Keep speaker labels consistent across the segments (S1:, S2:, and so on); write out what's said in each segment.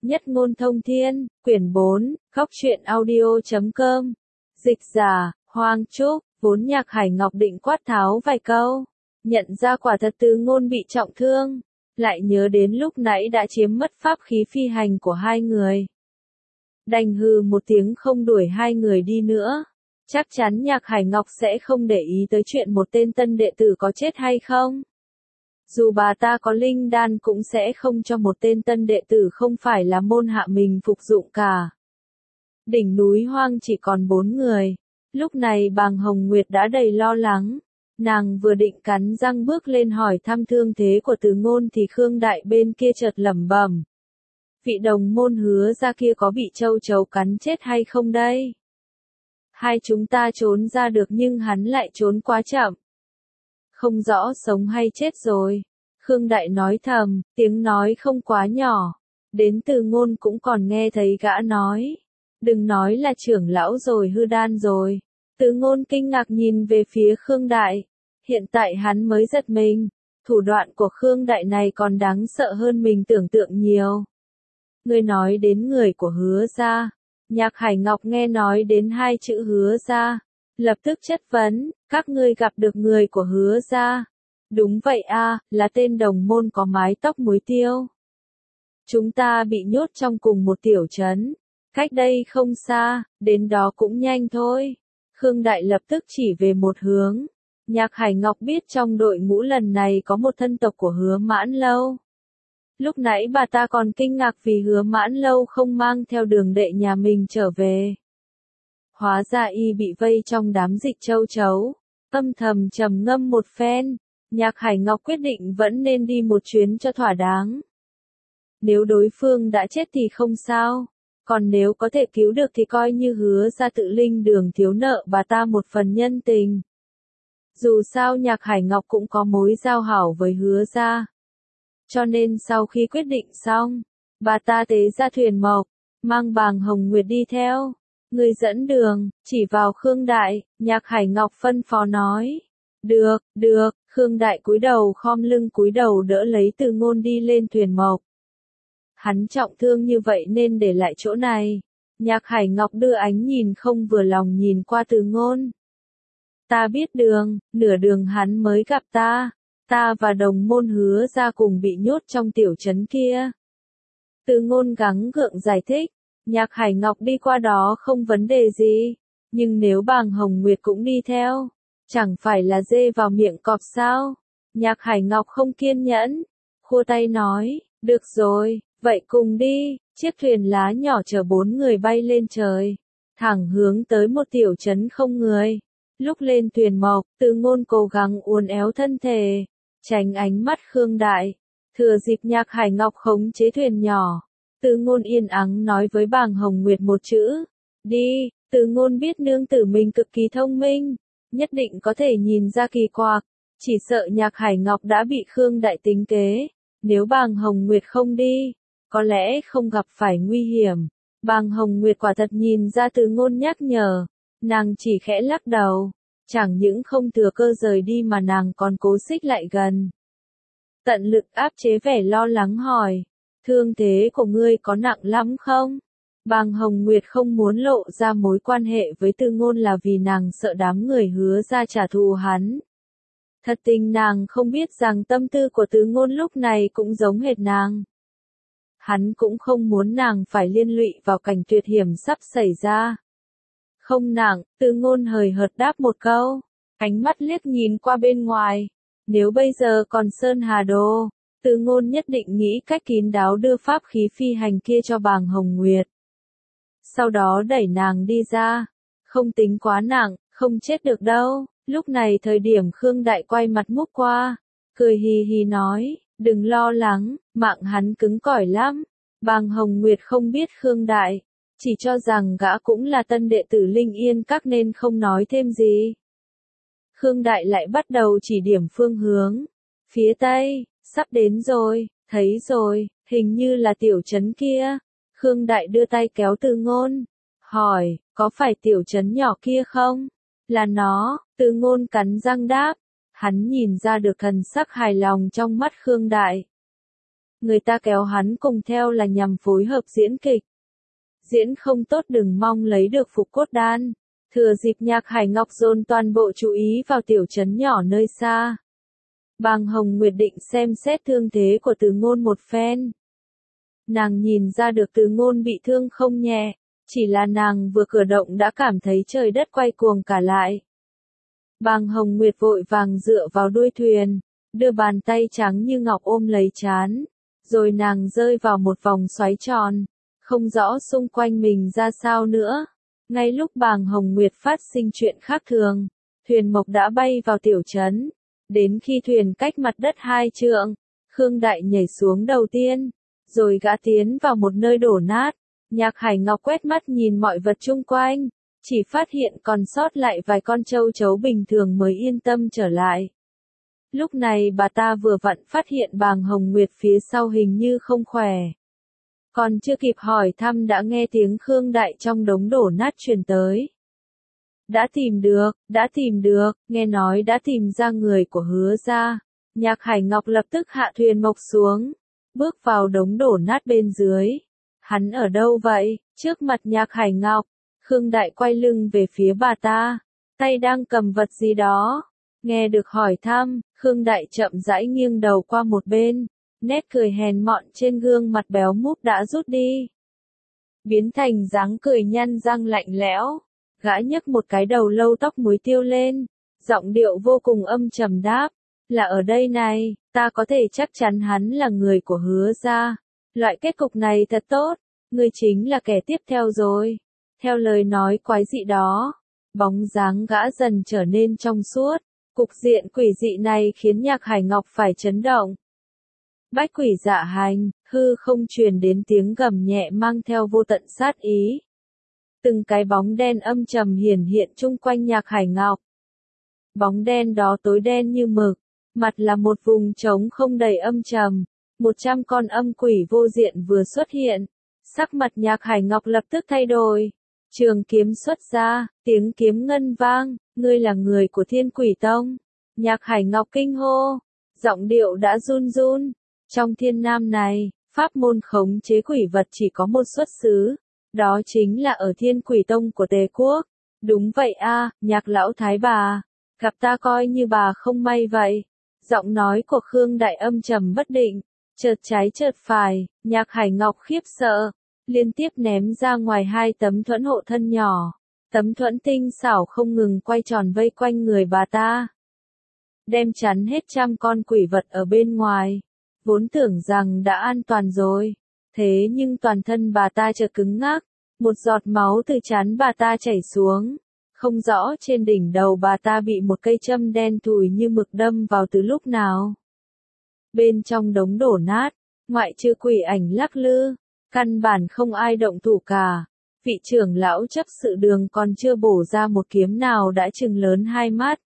S1: Nhất ngôn thông thiên, quyển 4, Góc truyện audio.com. Dịch giả, Hoàng Trúc, vốn Nhạc Hải Ngọc định quát tháo vài câu. Nhận ra quả thật Từ Ngôn bị trọng thương. Lại nhớ đến lúc nãy đã chiếm mất pháp khí phi hành của hai người. Đành hừ một tiếng không đuổi hai người đi nữa. Chắc chắn Nhạc Hải Ngọc sẽ không để ý tới chuyện một tên tân đệ tử có chết hay không. Dù bà ta có linh đan cũng sẽ không cho một tên tân đệ tử không phải là môn hạ mình phục dụng cả. Đỉnh núi hoang chỉ còn 4 người. Lúc này Bàng Hồng Nguyệt đã đầy lo lắng. Nàng vừa định cắn răng bước lên hỏi thăm thương thế của Từ Ngôn thì Khương Đại bên kia chợt lẩm bẩm. Vị đồng môn Hứa ra kia có bị châu chấu cắn chết hay không đây? Hai chúng ta trốn ra được nhưng hắn lại trốn quá chậm. Không rõ sống hay chết rồi. Khương Đại nói thầm, tiếng nói không quá nhỏ. Đến Từ Ngôn cũng còn nghe thấy gã nói. Đừng nói là trưởng lão rồi hư đan rồi. Từ Ngôn kinh ngạc nhìn về phía Khương Đại. Hiện tại hắn mới giật mình. Thủ đoạn của Khương Đại này còn đáng sợ hơn mình tưởng tượng nhiều. Ngươi nói đến người của Hứa gia. Nhạc Hải Ngọc nghe nói đến hai chữ Hứa gia. Lập tức chất vấn, các ngươi gặp được người của Hứa gia. Đúng vậy a, là tên đồng môn có mái tóc muối tiêu. Chúng ta bị nhốt trong cùng một tiểu trấn. Cách đây không xa, đến đó cũng nhanh thôi. Khương Đại lập tức chỉ về một hướng. Nhạc Hải Ngọc biết trong đội ngũ lần này có một thân tộc của Hứa Mãn Lâu. Lúc nãy bà ta còn kinh ngạc vì Hứa Mãn Lâu không mang theo Đường đệ nhà mình trở về. Hóa ra y bị vây trong đám dịch châu chấu. Âm thầm trầm ngâm một phen. Nhạc Hải Ngọc quyết định vẫn nên đi một chuyến cho thỏa đáng. Nếu đối phương đã chết thì không sao. Còn nếu có thể cứu được thì coi như Hứa ra tự linh Đường thiếu nợ bà ta một phần nhân tình. Dù sao Nhạc Hải Ngọc cũng có mối giao hảo với Hứa ra. Cho nên sau khi quyết định xong, bà ta tế ra thuyền mộc, mang Bàng Hồng Nguyệt đi theo. Người dẫn đường, chỉ vào Khương Đại, Nhạc Hải Ngọc phân phó nói. Được, Khương Đại cúi đầu khom lưng cúi đầu đỡ lấy Từ Ngôn đi lên thuyền mộc. Hắn trọng thương như vậy nên để lại chỗ này. Nhạc Hải Ngọc đưa ánh nhìn không vừa lòng nhìn qua Từ Ngôn. Ta biết đường, nửa đường hắn mới gặp ta. Ta và đồng môn Hứa ra cùng bị nhốt trong tiểu trấn kia. Từ Ngôn gắng gượng giải thích. Nhạc Hải Ngọc đi qua đó không vấn đề gì. Nhưng nếu Bàng Hồng Nguyệt cũng đi theo, chẳng phải là dê vào miệng cọp sao? Nhạc Hải Ngọc không kiên nhẫn. Khua tay nói, được rồi, vậy cùng đi. Chiếc thuyền lá nhỏ chở 4 người bay lên trời. Thẳng hướng tới một tiểu trấn không người. Lúc lên thuyền mộc, Từ Ngôn cố gắng uốn éo thân thể. Tránh ánh mắt Khương Đại. Thừa dịp Nhạc Hải Ngọc khống chế thuyền nhỏ. Từ Ngôn yên ắng nói với Bàng Hồng Nguyệt một chữ. Đi, Từ Ngôn biết nương tử mình cực kỳ thông minh. Nhất định có thể nhìn ra kỳ quặc. Chỉ sợ Nhạc Hải Ngọc đã bị Khương Đại tính kế. Nếu Bàng Hồng Nguyệt không đi, có lẽ không gặp phải nguy hiểm. Bàng Hồng Nguyệt quả thật nhìn ra Từ Ngôn nhắc nhở. Nàng chỉ khẽ lắc đầu. Chẳng những không thừa cơ rời đi mà nàng còn cố xích lại gần. Tận lực áp chế vẻ lo lắng hỏi. Thương thế của ngươi có nặng lắm không? Bàng Hồng Nguyệt không muốn lộ ra mối quan hệ với Từ Ngôn là vì nàng sợ đám người Hứa ra trả thù hắn. Thật tình nàng không biết rằng tâm tư của Từ Ngôn lúc này cũng giống hệt nàng. Hắn cũng không muốn nàng phải liên lụy vào cảnh tuyệt hiểm sắp xảy ra. Không nặng, Từ Ngôn hời hợt đáp một câu. Ánh mắt liếc nhìn qua bên ngoài. Nếu bây giờ còn Sơn Hà Đô, Từ Ngôn nhất định nghĩ cách kín đáo đưa pháp khí phi hành kia cho Bàng Hồng Nguyệt. Sau đó đẩy nàng đi ra. Không tính quá nặng, không chết được đâu. Lúc này thời điểm Khương Đại quay mặt ngước qua. Cười hì hì nói, đừng lo lắng, mạng hắn cứng cỏi lắm. Bàng Hồng Nguyệt không biết Khương Đại. Chỉ cho rằng gã cũng là tân đệ tử Linh Yên Các nên không nói thêm gì. Khương Đại lại bắt đầu chỉ điểm phương hướng. Phía tây, sắp đến rồi, thấy rồi, hình như là tiểu trấn kia. Khương Đại đưa tay kéo Từ Ngôn. Hỏi, có phải tiểu trấn nhỏ kia không? Là nó, Từ Ngôn cắn răng đáp. Hắn nhìn ra được thần sắc hài lòng trong mắt Khương Đại. người ta kéo hắn cùng theo là nhằm phối hợp diễn kịch. Diễn không tốt đừng mong lấy được phục cốt đan. Thừa dịp Nhạc Hải Ngọc dồn toàn bộ chú ý vào tiểu trấn nhỏ nơi xa. Bàng Hồng Nguyệt định xem xét thương thế của Từ Ngôn một phen. Nàng nhìn ra được Từ Ngôn bị thương không nhẹ, chỉ là nàng vừa cử động đã cảm thấy trời đất quay cuồng cả lại. Bàng Hồng Nguyệt vội vàng dựa vào đuôi thuyền, đưa bàn tay trắng như ngọc ôm lấy trán, rồi nàng rơi vào một vòng xoáy tròn, không rõ xung quanh mình ra sao nữa. Ngay lúc Bàng Hồng Nguyệt phát sinh chuyện khác thường, thuyền mộc đã bay vào tiểu trấn. Đến khi thuyền cách mặt đất 2 trượng, Khương Đại nhảy xuống đầu tiên, rồi gã tiến vào một nơi đổ nát. Nhạc Hải Ngọc quét mắt nhìn mọi vật chung quanh, chỉ phát hiện còn sót lại vài con châu chấu bình thường mới yên tâm trở lại. Lúc này bà ta vừa vặn phát hiện Bàng Hồng Nguyệt phía sau hình như không khỏe. Còn chưa kịp hỏi thăm đã nghe tiếng Khương Đại trong đống đổ nát truyền tới. Đã tìm được, nghe nói đã tìm ra người của Hứa gia. Nhạc Hải Ngọc lập tức hạ thuyền mộc xuống, bước vào đống đổ nát bên dưới. Hắn ở đâu vậy? Trước mặt Nhạc Hải Ngọc, Khương Đại quay lưng về phía bà ta, tay đang cầm vật gì đó. Nghe được hỏi thăm, Khương Đại chậm rãi nghiêng đầu qua một bên, nét cười hèn mọn trên gương mặt béo múp đã rút đi, biến thành dáng cười nhăn răng lạnh lẽo. Gã nhấc một cái đầu lâu tóc muối tiêu lên, giọng điệu vô cùng âm trầm đáp, là ở đây này, ta có thể chắc chắn hắn là người của Hứa gia. Loại kết cục này thật tốt, ngươi chính là kẻ tiếp theo rồi. Theo lời nói quái dị đó, bóng dáng gã dần trở nên trong suốt, cục diện quỷ dị này khiến Nhạc Hải Ngọc phải chấn động. Bách quỷ dạ hành, hư không truyền đến tiếng gầm nhẹ mang theo vô tận sát ý. Từng cái bóng đen âm trầm hiển hiện chung quanh Nhạc Hải Ngọc. Bóng đen đó tối đen như mực, mặt là một vùng trống không đầy âm trầm. 100 con âm quỷ vô diện vừa xuất hiện, sắc mặt Nhạc Hải Ngọc lập tức thay đổi. Trường kiếm xuất ra, tiếng kiếm ngân vang, ngươi là người của Thiên Quỷ Tông. Nhạc Hải Ngọc kinh hô, giọng điệu đã run run. Trong Thiên Nam này, pháp môn khống chế quỷ vật chỉ có một xuất xứ, đó chính là ở Thiên Quỷ Tông của Tề Quốc. Đúng vậy a, Nhạc lão thái bà, gặp ta coi như bà không may vậy. Giọng nói của Khương Đại âm trầm bất định, chợt trái chợt phải. Nhạc Hải Ngọc khiếp sợ, liên tiếp ném ra ngoài 2 tấm thuẫn hộ thân nhỏ. Tấm thuẫn tinh xảo không ngừng quay tròn vây quanh người bà ta, đem chắn hết trăm con quỷ vật ở bên ngoài. Vốn tưởng rằng đã an toàn rồi, thế nhưng toàn thân bà ta chợt cứng ngắc, một giọt máu từ trán bà ta chảy xuống. Không rõ trên đỉnh đầu bà ta bị một cây châm đen thùi như mực đâm vào từ lúc nào. Bên trong đống đổ nát, ngoại trừ quỷ ảnh lắc lư, căn bản không ai động thủ cả. Vị trưởng lão chấp sự Đường còn chưa bổ ra một kiếm nào đã trừng lớn 2 mắt.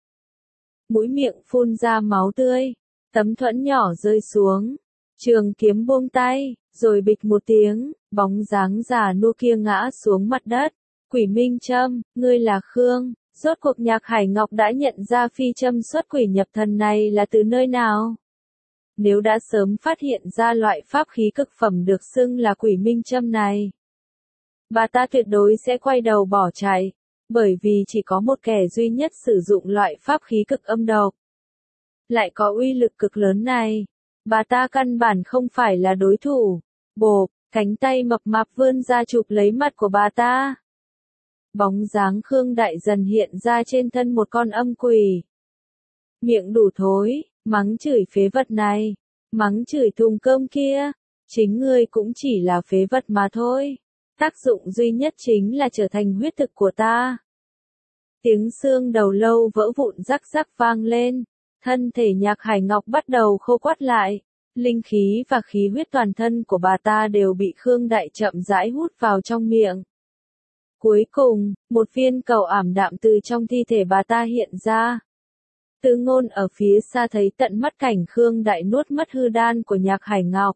S1: Mũi miệng phun ra máu tươi, tấm thuẫn nhỏ rơi xuống, trường kiếm buông tay, rồi bịch một tiếng, bóng dáng già nua kia ngã xuống mặt đất. Quỷ Minh Châm, ngươi là Khương. Rốt cuộc Nhạc Hải Ngọc đã nhận ra phi châm xuất quỷ nhập thần này là từ nơi nào. Nếu đã sớm phát hiện ra loại pháp khí cực phẩm được xưng là Quỷ Minh Châm này, bà ta tuyệt đối sẽ quay đầu bỏ chạy, bởi vì chỉ có một kẻ duy nhất sử dụng loại pháp khí cực âm độc, lại có uy lực cực lớn này. Bà ta căn bản không phải là đối thủ. Bộp, cánh tay mập mạp vươn ra chụp lấy mặt của bà ta. Bóng dáng Khương Đại dần hiện ra trên thân một con âm quỷ. Miệng đủ thối, mắng chửi phế vật này, mắng chửi thùng cơm kia, chính ngươi cũng chỉ là phế vật mà thôi. Tác dụng duy nhất chính là trở thành huyết thực của ta. Tiếng xương đầu lâu vỡ vụn rắc rắc vang lên, thân thể Nhạc Hải Ngọc bắt đầu khô quắt lại. Linh khí và khí huyết toàn thân của bà ta đều bị Khương Đại chậm rãi hút vào trong miệng. Cuối cùng, một viên cầu ảm đạm từ trong thi thể bà ta hiện ra. Từ Ngôn ở phía xa thấy tận mắt cảnh Khương Đại nuốt mất hư đan của Nhạc Hải Ngọc.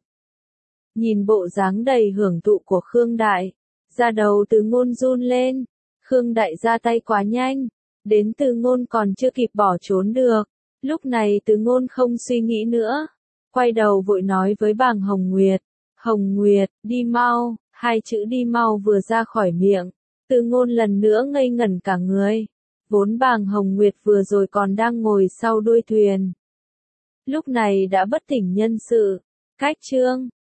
S1: Nhìn bộ dáng đầy hưởng thụ của Khương Đại, da đầu Từ Ngôn run lên. Khương Đại ra tay quá nhanh, đến Từ Ngôn còn chưa kịp bỏ trốn được. Lúc này Từ Ngôn không suy nghĩ nữa, quay đầu vội nói với bàng Hồng Nguyệt. Hồng Nguyệt, đi mau, hai chữ đi mau vừa ra khỏi miệng. Từ Ngôn lần nữa ngây ngẩn cả người. Vốn bàng Hồng Nguyệt vừa rồi còn đang ngồi sau đuôi thuyền. Lúc này đã bất tỉnh nhân sự. Cách chương